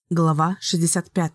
Глава 65.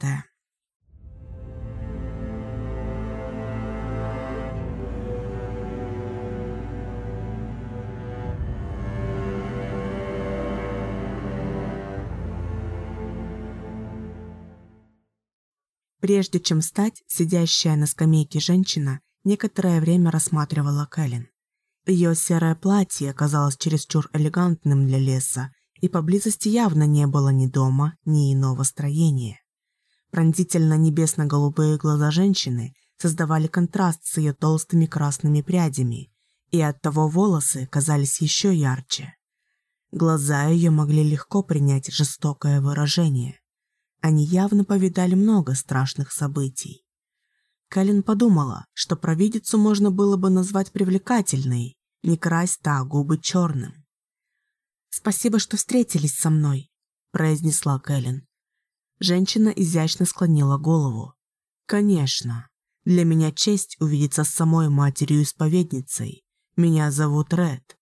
Прежде чем встать, сидящая на скамейке женщина некоторое время рассматривала Кэлен. Ее серое платье оказалось чересчур элегантным для леса, и поблизости явно не было ни дома, ни иного строения. Пронзительно небесно-голубые глаза женщины создавали контраст с ее толстыми красными прядями, и оттого волосы казались еще ярче. Глаза ее могли легко принять жестокое выражение. Они явно повидали много страшных событий. Кэлен подумала, что провидицу можно было бы назвать привлекательной, не крась та губы черным. «Спасибо, что встретились со мной», – произнесла Кэлен. Женщина изящно склонила голову. «Конечно. Для меня честь увидеться с самой матерью-исповедницей. Меня зовут Ред».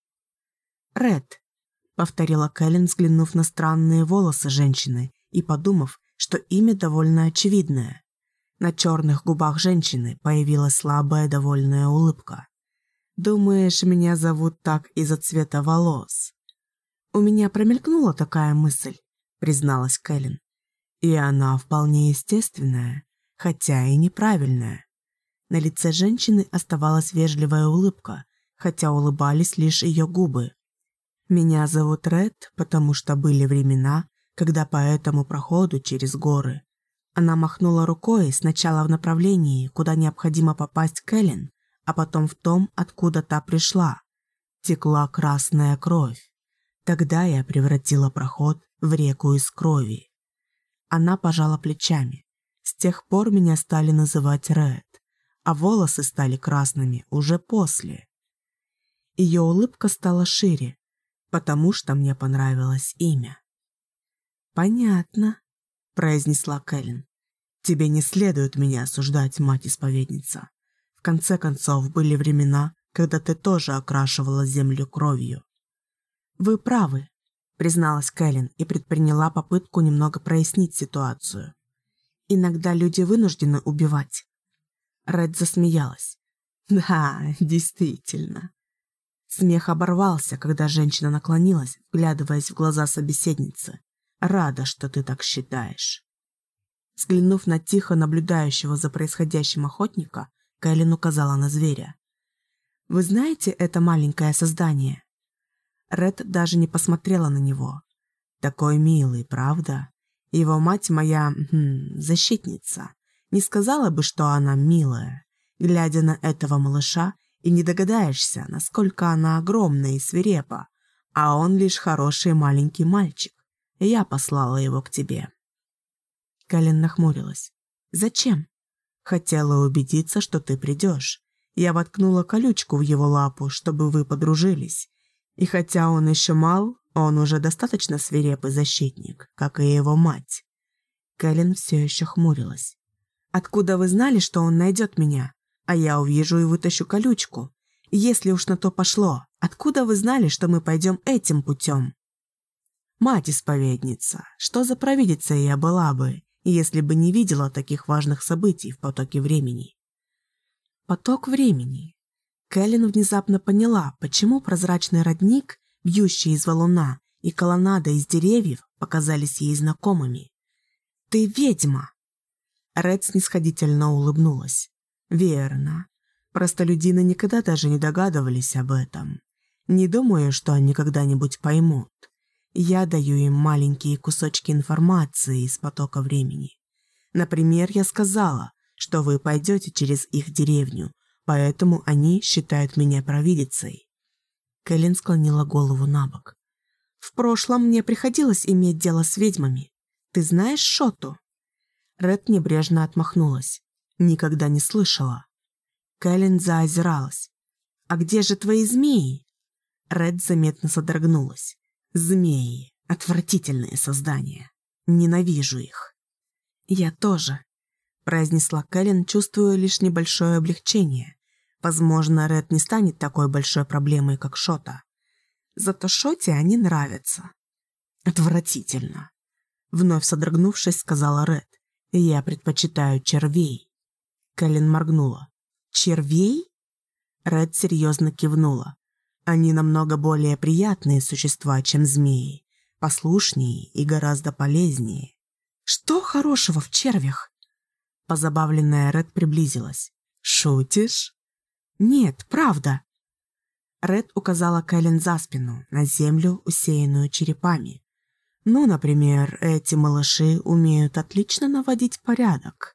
«Ред», – повторила Кэлен, взглянув на странные волосы женщины и подумав, что имя довольно очевидное. На черных губах женщины появилась слабая довольная улыбка. «Думаешь, меня зовут так из-за цвета волос?» «У меня промелькнула такая мысль», — призналась Кэлен. «И она вполне естественная, хотя и неправильная». На лице женщины оставалась вежливая улыбка, хотя улыбались лишь ее губы. «Меня зовут Ред, потому что были времена, когда по этому проходу через горы». Она махнула рукой сначала в направлении, куда необходимо попасть Кэлен, а потом в том, откуда та пришла. Текла красная кровь. Тогда я превратила проход в реку из крови. Она пожала плечами. С тех пор меня стали называть Ред, а волосы стали красными уже после. Ее улыбка стала шире, потому что мне понравилось имя. «Понятно», — произнесла Кэлен. «Тебе не следует меня осуждать, мать-исповедница. В конце концов, были времена, когда ты тоже окрашивала землю кровью». «Вы правы», — призналась Кэлен и предприняла попытку немного прояснить ситуацию. «Иногда люди вынуждены убивать». Ред засмеялась. «Да, действительно». Смех оборвался, когда женщина наклонилась, вглядываясь в глаза собеседницы. «Рада, что ты так считаешь». Взглянув на тихо наблюдающего за происходящим охотника, Кэлен указала на зверя. «Вы знаете это маленькое создание?» Ред даже не посмотрела на него. «Такой милый, правда? Его мать моя... защитница. Не сказала бы, что она милая. Глядя на этого малыша, и не догадаешься, насколько она огромна и свирепа. А он лишь хороший маленький мальчик. Я послала его к тебе». Кэлен нахмурилась. «Зачем?» «Хотела убедиться, что ты придешь. Я воткнула колючку в его лапу, чтобы вы подружились. И хотя он еще мал, он уже достаточно свирепый защитник, как и его мать». Кэлен все еще хмурилась. «Откуда вы знали, что он найдет меня? А я увижу и вытащу колючку. Если уж на то пошло, откуда вы знали, что мы пойдем этим путем?» «Мать-исповедница, что за провидица я была бы, если бы не видела таких важных событий в потоке времени?» Поток времени. Кэлен внезапно поняла, почему прозрачный родник, бьющий из валуна, и колоннада из деревьев показались ей знакомыми. «Ты ведьма!» Ред снисходительно улыбнулась. «Верно. Простолюдины никогда даже не догадывались об этом. Не думаю, что они когда-нибудь поймут. Я даю им маленькие кусочки информации из потока времени. Например, я сказала, что вы пойдете через их деревню, поэтому они считают меня провидицей». Кэлен склонила голову набок. «В прошлом мне приходилось иметь дело с ведьмами. Ты знаешь Шоту?» Ред небрежно отмахнулась. «Никогда не слышала». Кэлен заозиралась. «А где же твои змеи?» Ред заметно содрогнулась. «Змеи. Отвратительные создания. Ненавижу их». «Я тоже», — произнесла Кэлен, чувствуя лишь небольшое облегчение. Возможно, Ред не станет такой большой проблемой, как Шота. Зато Шоте они нравятся. «Отвратительно». Вновь содрогнувшись, сказала Ред. «Я предпочитаю червей». Кэлен моргнула. «Червей?» Ред серьезно кивнула. «Они намного более приятные существа, чем змеи, послушнее и гораздо полезнее». «Что хорошего в червях?» Позабавленная Ред приблизилась. «Шутишь?» «Нет, правда». Ред указала Кэлен за спину, на землю, усеянную черепами. «Ну, например, эти малыши умеют отлично наводить порядок».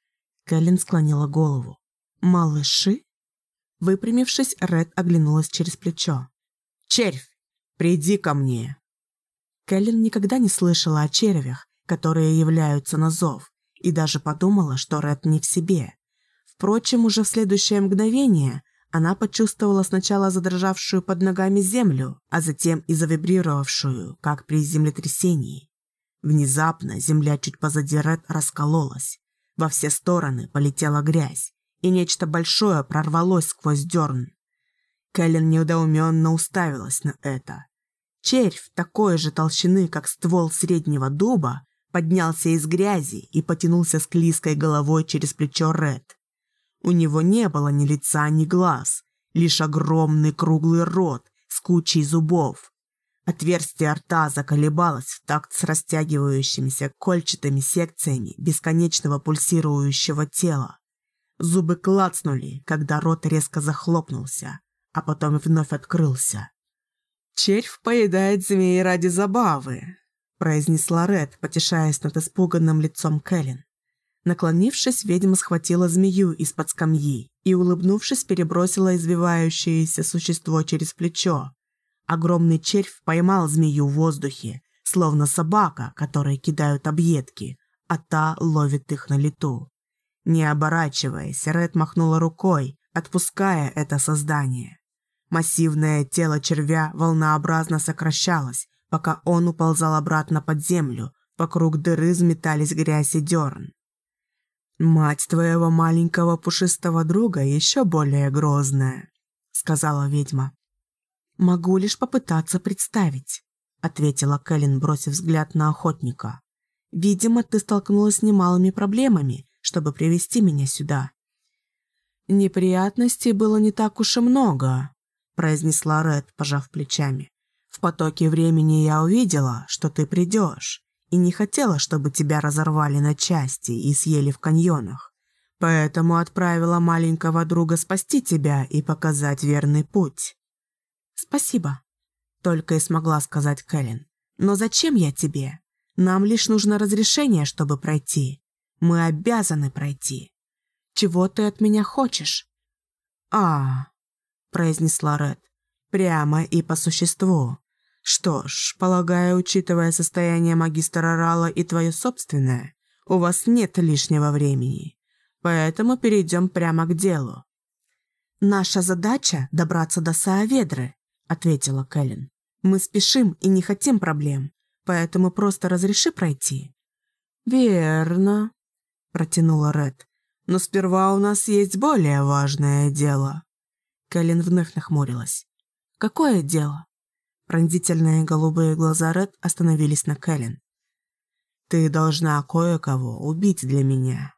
Кэлен склонила голову. «Малыши?» Выпрямившись, Ред оглянулась через плечо. «Червь, приди ко мне!» Кэлен никогда не слышала о червях, которые являются на зов, и даже подумала, что Ред не в себе. Впрочем, уже в следующее мгновение она почувствовала сначала задрожавшую под ногами землю, а затем и завибрировавшую, как при землетрясении. Внезапно земля чуть позади Ред раскололась. Во все стороны полетела грязь, и нечто большое прорвалось сквозь дерн. Кэлен недоуменно уставилась на это. Червь такой же толщины, как ствол среднего дуба, поднялся из грязи и потянулся склизкой головой через плечо Ред. У него не было ни лица, ни глаз, лишь огромный круглый рот с кучей зубов. Отверстие рта заколебалось в такт с растягивающимися кольчатыми секциями бесконечного пульсирующего тела. Зубы клацнули, когда рот резко захлопнулся, а потом вновь открылся. «Червь поедает змеи ради забавы», — произнесла Ред, потешаясь над испуганным лицом Кэлен. Наклонившись, ведьма схватила змею из-под скамьи и, улыбнувшись, перебросила извивающееся существо через плечо. Огромный червь поймал змею в воздухе, словно собака, которой кидают объедки, а та ловит их на лету. Не оборачиваясь, Ред махнула рукой, отпуская это создание. Массивное тело червя волнообразно сокращалось, пока он уползал обратно под землю, вокруг дыры взметались грязь и дерн. «Мать твоего маленького пушистого друга еще более грозная», — сказала ведьма. «Могу лишь попытаться представить», — ответила Кэлен, бросив взгляд на охотника. «Видимо, ты столкнулась с немалыми проблемами, чтобы привести меня сюда». «Неприятностей было не так уж и много», — произнесла Ред, пожав плечами. «В потоке времени я увидела, что ты придешь, и не хотела, чтобы тебя разорвали на части и съели в каньонах. Поэтому отправила маленького друга спасти тебя и показать верный путь». «Спасибо», — только и смогла сказать Кэлен. «Но зачем я тебе? Нам лишь нужно разрешение, чтобы пройти. Мы обязаны пройти. Чего ты от меня хочешь?» произнесла Ред, — «прямо и по существу. Что ж, полагаю, учитывая состояние магистра Рала и твое собственное, у вас нет лишнего времени. Поэтому перейдем прямо к делу». «Наша задача — добраться до Сааведры», — ответила Кэлен. «Мы спешим и не хотим проблем, поэтому просто разреши пройти». «Верно», — протянула Ред. «Но сперва у нас есть более важное дело». Кэлен вновь нахмурилась. «Какое дело?» Пронзительные голубые глаза Ред остановились на Кэлен. «Ты должна кое-кого убить для меня».